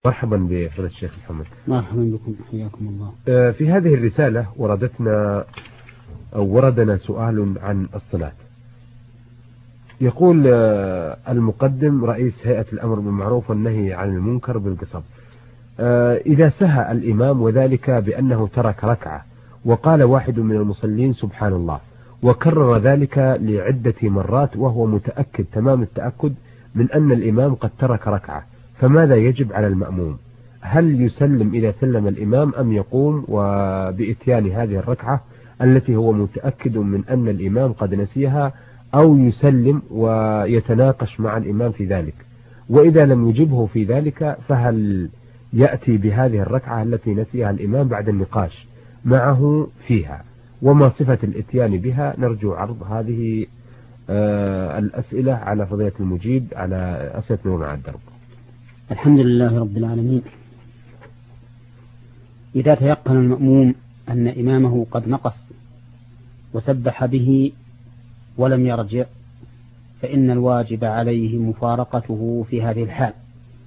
مرحبا بفضيلة الشيخ محمد. مرحبا بكم، حياكم الله. في هذه الرسالة وردنا سؤال عن الصلاة. يقول المقدم رئيس هيئة الأمر بالمعروف والنهي عن المنكر بالقصب، إذا سهى الإمام وذلك بأنه ترك ركعة وقال واحد من المصلين سبحان الله وكرر ذلك لعدة مرات وهو متأكد تمام التأكد من أن الإمام قد ترك ركعة، فماذا يجب على المأموم؟ هل يسلم إذا سلم الإمام أم يقوم وبإتيان هذه الركعة التي هو متأكد من أن الإمام قد نسيها، أو يسلم ويتناقش مع الإمام في ذلك؟ وإذا لم يجبه في ذلك فهل يأتي بهذه الركعة التي نسيها الإمام بعد النقاش معه فيها؟ وما صفة الإتيان بها؟ نرجو عرض هذه الأسئلة على فضيلة المجيب على أسئلة نور على الدرب. الحمد لله رب العالمين. إذا تيقن المأموم أن إمامه قد نقص وسبح به ولم يرجع فإن الواجب عليه مفارقته في هذه الحال.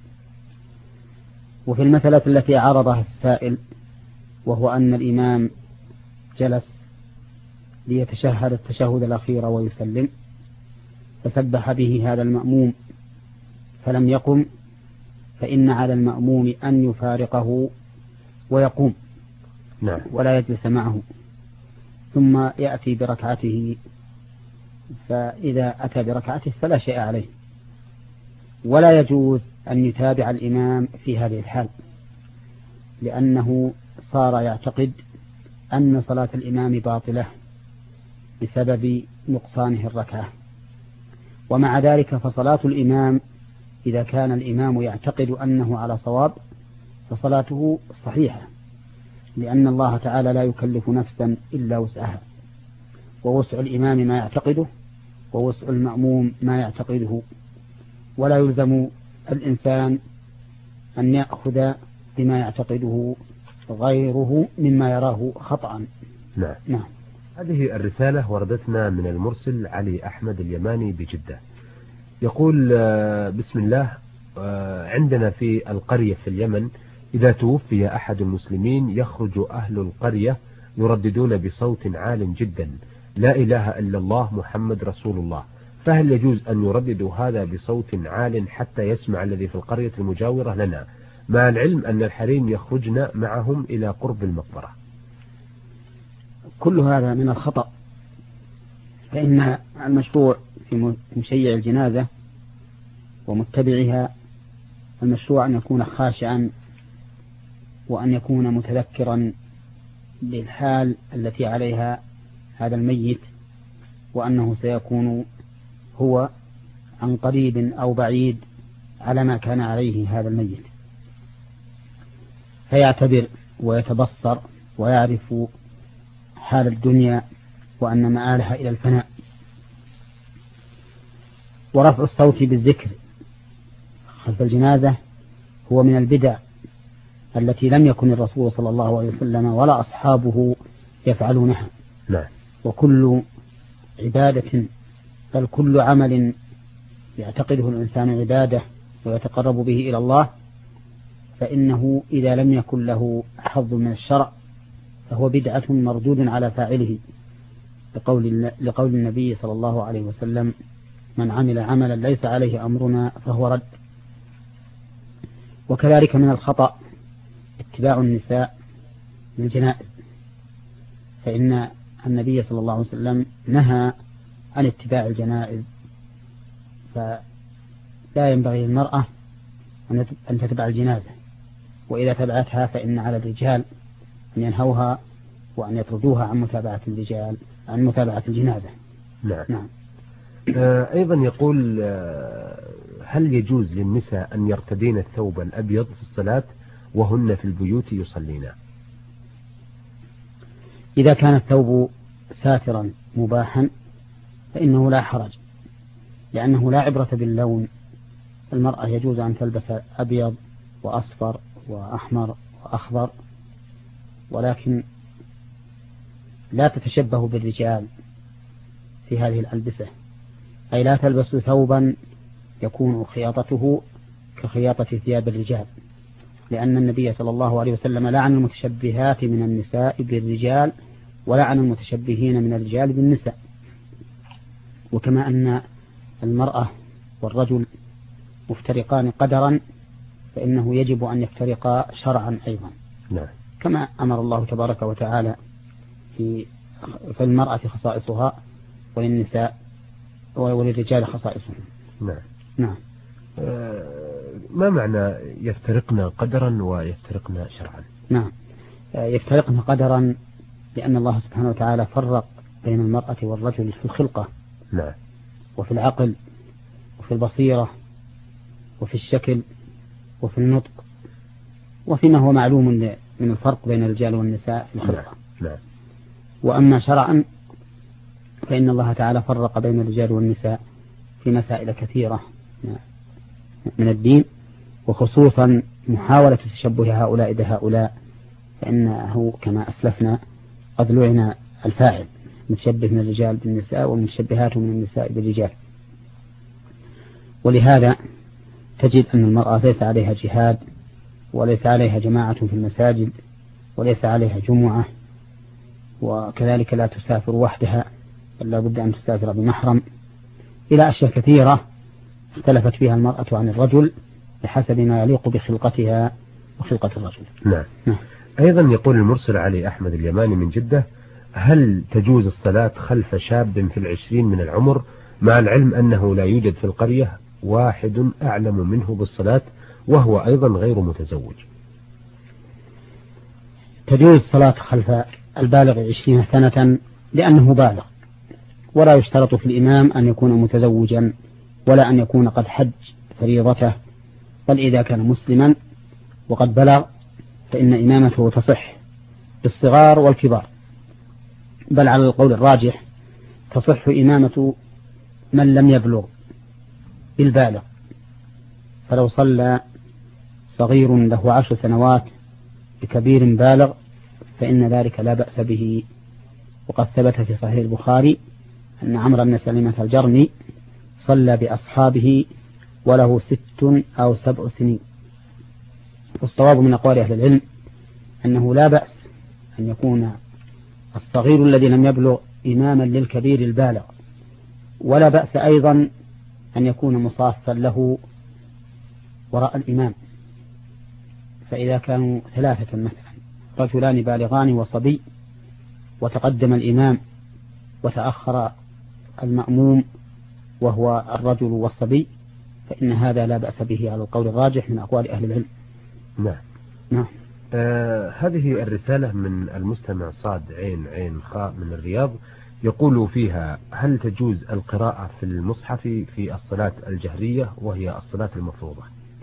وفي المسألة التي عرضها السائل وهو أن الإمام جلس ليتشهد التشهد الأخير ويسلم فسبح به هذا المأموم فلم يقم، فإن على المأموم أن يفارقه ويقوم ولا يجلس معه ثم يأتي بركعته، فإذا أتى بركعته فلا شيء عليه، ولا يجوز أن يتابع الإمام في هذه الحال لأنه صار يعتقد أن صلاة الإمام باطلة بسبب نقصانه الركعة. ومع ذلك فصلاة الإمام إذا كان الإمام يعتقد أنه على صواب فصلاته صحيحة، لأن الله تعالى لا يكلف نفسا إلا وسعها، ووسع الإمام ما يعتقده ووسع المأموم ما يعتقده، ولا يلزم الإنسان أن يأخذ بما يعتقده غيره مما يراه خطأ. نعم. هذه الرسالة وردتنا من المرسل علي أحمد اليماني بجدة. يقول بسم الله، عندنا في القرية في اليمن إذا توفي أحد المسلمين يخرج أهل القرية يرددون بصوت عال جدا لا إله إلا الله محمد رسول الله، فهل يجوز أن يرددوا هذا بصوت عال حتى يسمع الذي في القرية المجاورة لنا، مع العلم أن الحريم يخرجن معهم إلى قرب المقبرة؟ كل هذا من الخطأ، فإن المشروع في مشيع الجنازة ومتبعها المشروع أن يكون خاشعا وأن يكون متذكرا بالحال التي عليها هذا الميت، وأنه سيكون هو عن قريب أو بعيد على ما كان عليه هذا الميت، فيعتبر ويتبصر ويعرف حال الدنيا وأن مآلها إلى الفناء. ورفع الصوت بالذكر خلف الجنازة هو من البدع التي لم يكن الرسول صلى الله عليه وسلم ولا أصحابه يفعلونها. وكل عبادة بل كل عمل يعتقده الإنسان عبادة ويتقرب به إلى الله فإنه إذا لم يكن له حظ من الشرع فهو بدعة مردود على فاعله، لقول النبي صلى الله عليه وسلم: من عمل عملا ليس عليه أمرنا فهو رد. وكذلك من الخطأ اتباع النساء للجنائز، فإن النبي صلى الله عليه وسلم نهى عن اتباع الجنائز، فلا ينبغي للمرأة أن تتبع الجنازة، وإذا تبعتها فإن على الرجال أن ينهوها وأن يطردوها عن متابعة الرجال عن متابعة الجنازة. نعم. أيضا يقول هل يجوز للنساء أن يرتدين الثوب الأبيض في الصلاة وهن في البيوت يصلين؟ إذا كان الثوب ساترا مباحا فإنه لا حرج، لأنه لا عبرة باللون. المرأة يجوز أن تلبس أبيض وأصفر وأحمر وأخضر، ولكن لا تتشبه بالرجال في هذه الألبسة، أي لا تلبس ثوبا يكون خياطته كخياطة ثياب الرجال، لأن النبي صلى الله عليه وسلم لعن المتشبهات من النساء بالرجال ولعن المتشبهين من الرجال بالنساء. وكما أن المرأة والرجل مفترقان قدرا فإنه يجب أن يفترقا شرعا أيضا. نعم. كما أمر الله تبارك وتعالى في المرأة خصائصها وللنساء وللرجال خصائصهم. نعم. نعم. ما معنى يفترقنا قدرا ويفترقنا شرعا؟ نعم، يفترقنا قدرا لأن الله سبحانه وتعالى فرق بين المرأة والرجل في الخلقة. نعم. وفي العقل وفي البصيرة وفي الشكل وفي النطق وفيما هو معلوم من الفرق بين الرجال والنساء في الخلقة. نعم. وأما شرعا فإن الله تعالى فرق بين الرجال والنساء في مسائل كثيرة من الدين، وخصوصا محاولة تشبه هؤلاء بهؤلاء، فإنه كما أسلفنا قد لعن الفاعل متشبه من الرجال بالنساء والمتشبهات من النساء بالرجال. ولهذا تجد أن المرأة ليس عليها جهاد وليس عليها جماعة في المساجد وليس عليها جمعة، وكذلك لا تسافر وحدها بل لا بد أن تسافر بمحرم، إلى أشياء كثيرة اختلفت فيها المرأة عن الرجل بحسب ما يليق بخلقتها وخلقة الرجل. نعم. أيضا يقول المرسل علي أحمد اليماني من جدة: هل تجوز الصلاة خلف شاب في 20 من العمر مع العلم أنه لا يوجد في القرية واحد أعلم منه بالصلاة وهو أيضا غير متزوج؟ تجوز الصلاة خلف البالغ 20 سنة لأنه بالغ، ولا يشترط في الإمام أن يكون متزوجا ولا أن يكون قد حج فريضته، بل إذا كان مسلما وقد بلغ فإن إمامته تصح بالصغار والكبار، بل على القول الراجح تصح إمامة من لم يبلغ بالبالغ، فلو صلى صغير له 10 سنوات بكبير بالغ فإن ذلك لا بأس به. وقد ثبت في صحيح البخاري أن عمرو بن سلمة الجرمي صلى بأصحابه وله 6 أو 7 سنين. والصواب من أقوال أهل العلم أنه لا بأس أن يكون الصغير الذي لم يبلغ إماما للكبير البالغ، ولا بأس أيضا أن يكون مصافا له وراء الإمام. فإذا كانوا 3 مثلا، رجلان بالغان وصبي، وتقدم الإمام وتأخر المأموم وهو الرجل والصبي، فإن هذا لا بأس به على القول الراجح من أقوال أهل العلم. نعم. هذه الرسالة من المستمع صاد عين خاء من الرياض، يقول فيها: هل تجوز القراءة في المصحف في الصلاة الجهرية وهي الصلاة المفروضة؟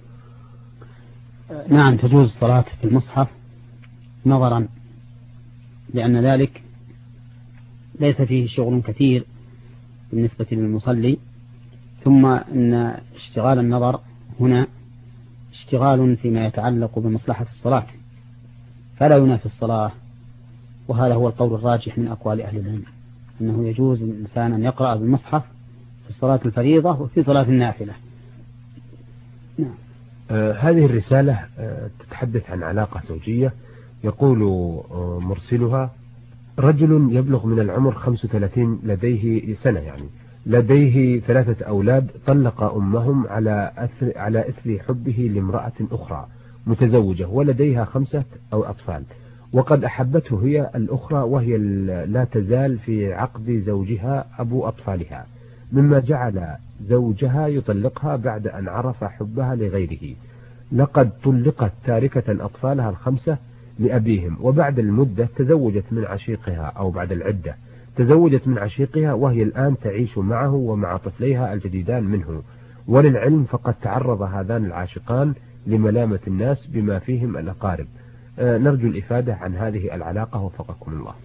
نعم، تجوز الصلاة في المصحف نظرا، لأن ذلك ليس فيه شغل كثير بالنسبة للمصلي، ثم أن اشتغال النظر هنا اشتغال فيما يتعلق بمصلحة الصلاة فلا ينافي الصلاة. وهذا هو القول الراجح من أقوال أهل العلم، أنه يجوز الإنسان أن يقرأ بالمصحف في صلاة الفريضة وفي صلاة النافلة. نعم. هذه الرسالة تتحدث عن علاقة زوجية. يقول مرسلها: رجل يبلغ من العمر 35 لديه سنة، يعني لديه 3 أولاد، طلق أمهم على إثر حبه لامرأة أخرى متزوجة ولديها 5 أطفال، وقد أحبته هي الأخرى وهي لا تزال في عقد زوجها أبو أطفالها، مما جعل زوجها يطلقها بعد أن عرف حبها لغيره. لقد طلقت تاركة أطفالها 5 لأبيهم، وبعد المدة تزوجت من عشيقها، أو بعد العدة تزوجت من عشيقها، وهي الآن تعيش معه ومع طفليها الجديدان منه. وللعلم فقد تعرض هذان العاشقان لملامة الناس بما فيهم الأقارب. نرجو الإفادة عن هذه العلاقة وفقكم الله.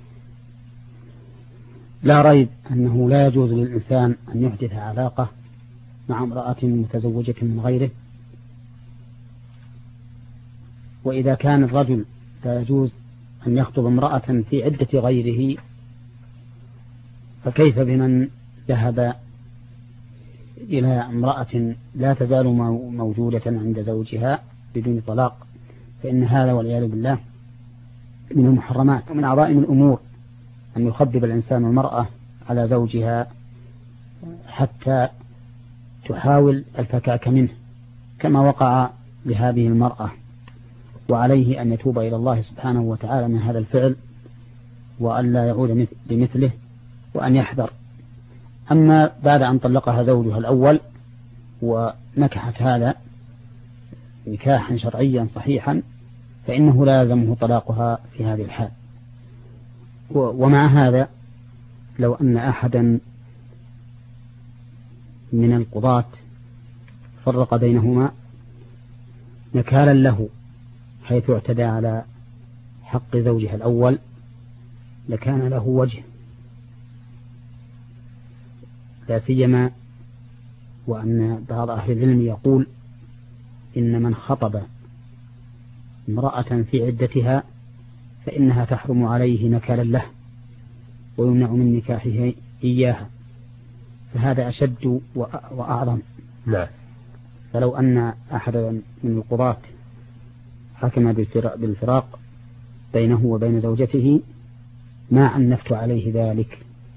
لا ريب أنه لا يجوز للإنسان أن يحدث علاقة مع امرأة متزوجة من غيره، وإذا كان الرجل لا يجوز أن يخطب امرأة في عدة غيره، فكيف بمن ذهب إلى امرأة لا تزال موجودة عند زوجها بدون طلاق، فإن هذا والعياذ بالله من المحرمات ومن عظائم الأمور أن يخبب الإنسان المرأة على زوجها حتى تحاول الفكاك منه كما وقع لهذه المرأة، وعليه أن يتوب إلى الله سبحانه وتعالى من هذا الفعل وأن لا يعود بمثله وأن يحذر. أما بعد أن طلقها زوجها الأول ونكحت هذا نكاحا شرعيا صحيحا فإنه لا يلزمه طلاقها في هذه الحال. ومع هذا لو أن أحدا من القضاة فرق بينهما نكالا له حيث اعتدى على حق زوجها الأول لكان له وجه، لا سيما وأن بعض أهل العلم يقول إن من خطب امرأة في عدتها فإنها تحرم عليه نكالا له ويمنع من نكاحه إياها، فهذا أشد وأعظم. نعم. فلو أن أحدا من القضاة حكم بالفراق بينه وبين زوجته ما عنفت عليه ذلك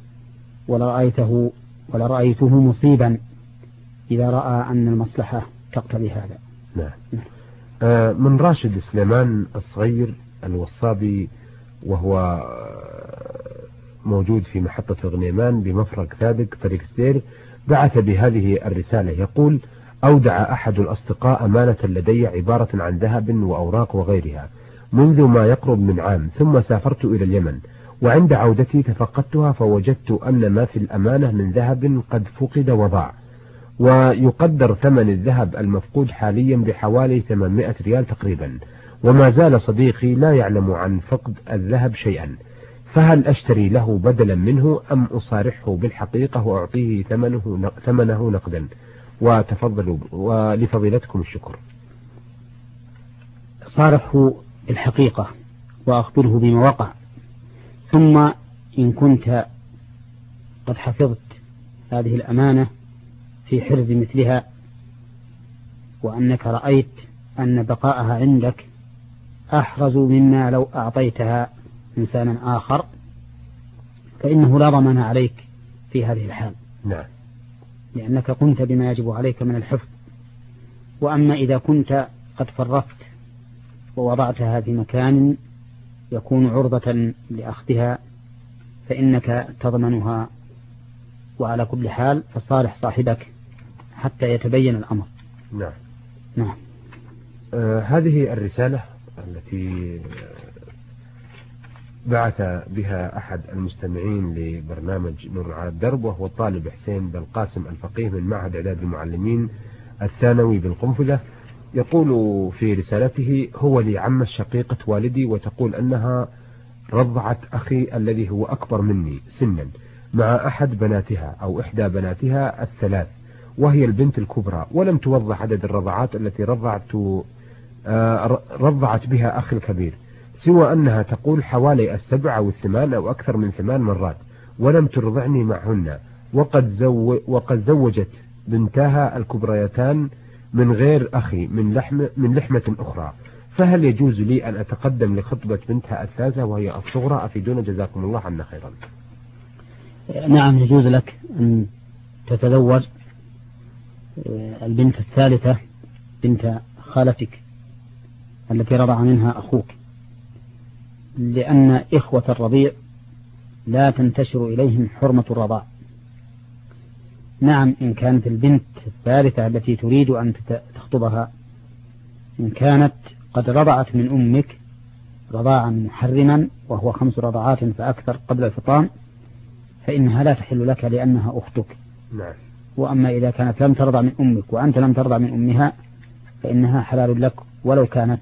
ولرأيته مصيبا إذا رأى أن المصلحة تقتضي هذا. نعم. من راشد سليمان الصغير الوصابي وهو موجود في محطة الغنيمان بمفرق ثابت طريق سدير بعث بهذه الرسالة يقول: أودع أحد الأصدقاء أمانة لدي عبارة عن ذهب وأوراق وغيرها منذ ما يقرب من عام، ثم سافرت إلى اليمن، وعند عودتي تفقدتها فوجدت أن ما في الأمانة من ذهب قد فقد وضاع، ويقدر ثمن الذهب المفقود حاليا بحوالي 800 ريال تقريبا، وما زال صديقي لا يعلم عن فقد الذهب شيئا، فهل أشتري له بدلا منه أم أصارحه بالحقيقة وأعطيه ثمنه نقدا؟ وتفضلوا ولفضيلتكم الشكر. صارحه بالحقيقة وأخبره بما وقع، ثم إن كنت قد حفظت هذه الأمانة في حرز مثلها وأنك رأيت أن بقاءها عندك أحرز مما لو أعطيتها إنسانا آخر فإنه لا ضمان عليك في هذه الحال. نعم. لأنك قمت بما يجب عليك من الحفظ. وأما إذا كنت قد فرطت ووضعتها في مكان يكون عرضة لأخذها فإنك تضمنها، وعلى كل حال فصالح صاحبك حتى يتبين الأمر. نعم. نعم. هذه الرسالة التي بعث بها أحد المستمعين لبرنامج نور على الدرب وهو الطالب حسين بن قاسم الفقيه من معهد إعداد المعلمين الثانوي بالقنفذة، يقول في رسالته: هو لي عمة شقيقة والدي، وتقول أنها رضعت أخي الذي هو أكبر مني سنا مع أحد بناتها أو إحدى بناتها الثلاث، وهي البنت الكبرى، ولم توضح عدد الرضعات التي رضعت بها أخي الكبير، سوى أنها تقول حوالي 7 أو 8 أو أكثر من 8 مرات، ولم ترضعني معهن، وقد زوجت بنتها الكبريتان من غير أخي من لحمة أخرى، فهل يجوز لي أن أتقدم لخطبة بنتها الثالثة وهي الصغرى؟ أفيدونا جزاكم الله عنا خيرا. نعم، يجوز لك أن تتزوج البنت الثالثة بنت خالتك التي رضع منها أخوك، لأن إخوة الرضيع لا تنتشر إليهم حرمة الرضاع. نعم، إن كانت البنت الثالثة التي تريد أن تخطبها إن كانت قد رضعت من أمك رضاعا محرما وهو 5 رضعات فأكثر قبل الفطام فإنها لا تحل لك لأنها أختك. نعم. وأما إذا كانت لم ترضع من أمك وأنت لم ترضع من أمها فإنها حلال لك ولو كان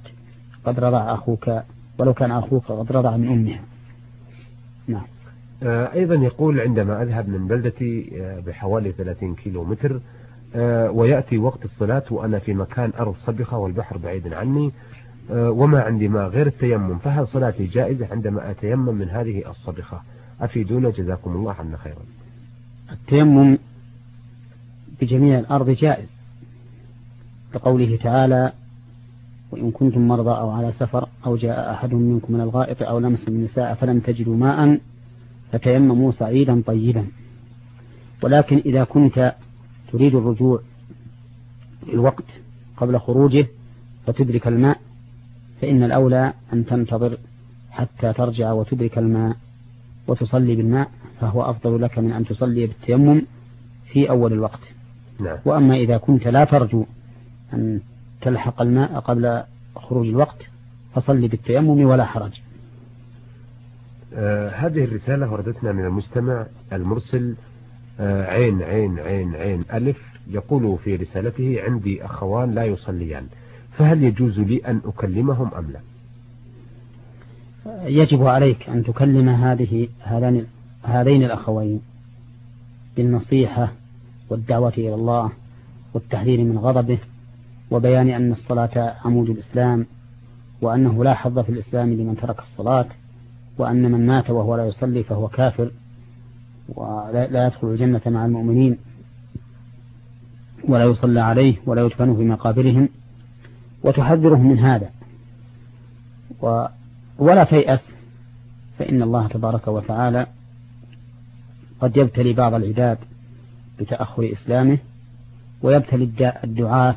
أخوك قد رضع من أمها. نعم. أيضا يقول: عندما أذهب من بلدتي بحوالي 30 كيلو متر ويأتي وقت الصلاة وأنا في مكان أرض صبخة والبحر بعيد عني وما عندي ماء غير التيمم، فهل صلاتي جائزة عندما أتيمم من هذه الصبخة؟ أفيدونا جزاكم الله عنا خيرا. التيمم بجميع الأرض جائز، لقوله تعالى: وإن كنتم مرضى أو على سفر أو جاء أحد منكم من الغائط أو لمس النساء فلم تجدوا ماء فتيمموا صعيدا طيبا. ولكن إذا كنت تريد الرجوع الوقت قبل خروجه فتدرك الماء فإن الأولى أن تنتظر حتى ترجع وتدرك الماء وتصلي بالماء، فهو أفضل لك من أن تصلي بالتيمم في أول الوقت. نعم. وأما إذا كنت لا ترجو أن تلحق الماء قبل خروج الوقت فصلي بالتيمم ولا حرج. هذه الرسالة وردتنا من المستمع المرسل عين عين عين عين ألف، يقول في رسالته: عندي أخوان لا يصليان، فهل يجوز لي أن أكلمهم أم لا؟ يجب عليك أن تكلم هذين الأخوين بالنصيحة والدعوة إلى الله والتحذير من غضبه وبيان أن الصلاة عمود الإسلام، وأنه لا حظ في الإسلام لمن ترك الصلاة، وأن من مات وهو لا يصلي فهو كافر ولا يدخل الجنة مع المؤمنين ولا يصلى عليه ولا يدفن في مقابرهم، وتحذرهم من هذا ولا تيأس، فإن الله تبارك وتعالى قد يبتلي بعض العباد بتأخر إسلامه ويبتلي الدعاة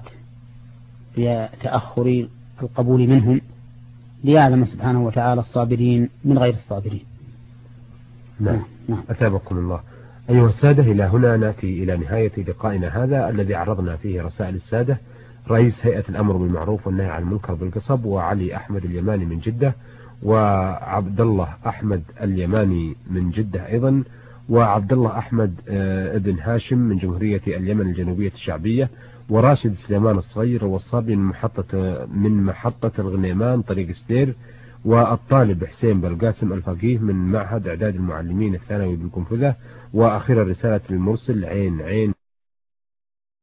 بتأخر القبول منهم، ليعلم سبحانه وتعالى الصابرين من غير الصابرين. نعم. أثابكم الله. أيها السادة، إلى هنا نأتي إلى نهاية لقائنا هذا الذي عرضنا فيه رسائل السادة رئيس هيئة الأمر بالمعروف والنهي عن المنكر بالقصب، وعلي أحمد اليماني من جدة، وعبد الله أحمد اليماني من جدة أيضا، وعبد الله أحمد ابن هاشم من جمهورية اليمن الجنوبية الشعبية، وراشد سليمان الصغير والصبي من محطة الغنيمان طريق سدير، والطالب حسين بالقاسم الفقيه من معهد إعداد المعلمين الثانوي بالقنفذة. وأخيرا رسالة المرسل عين عين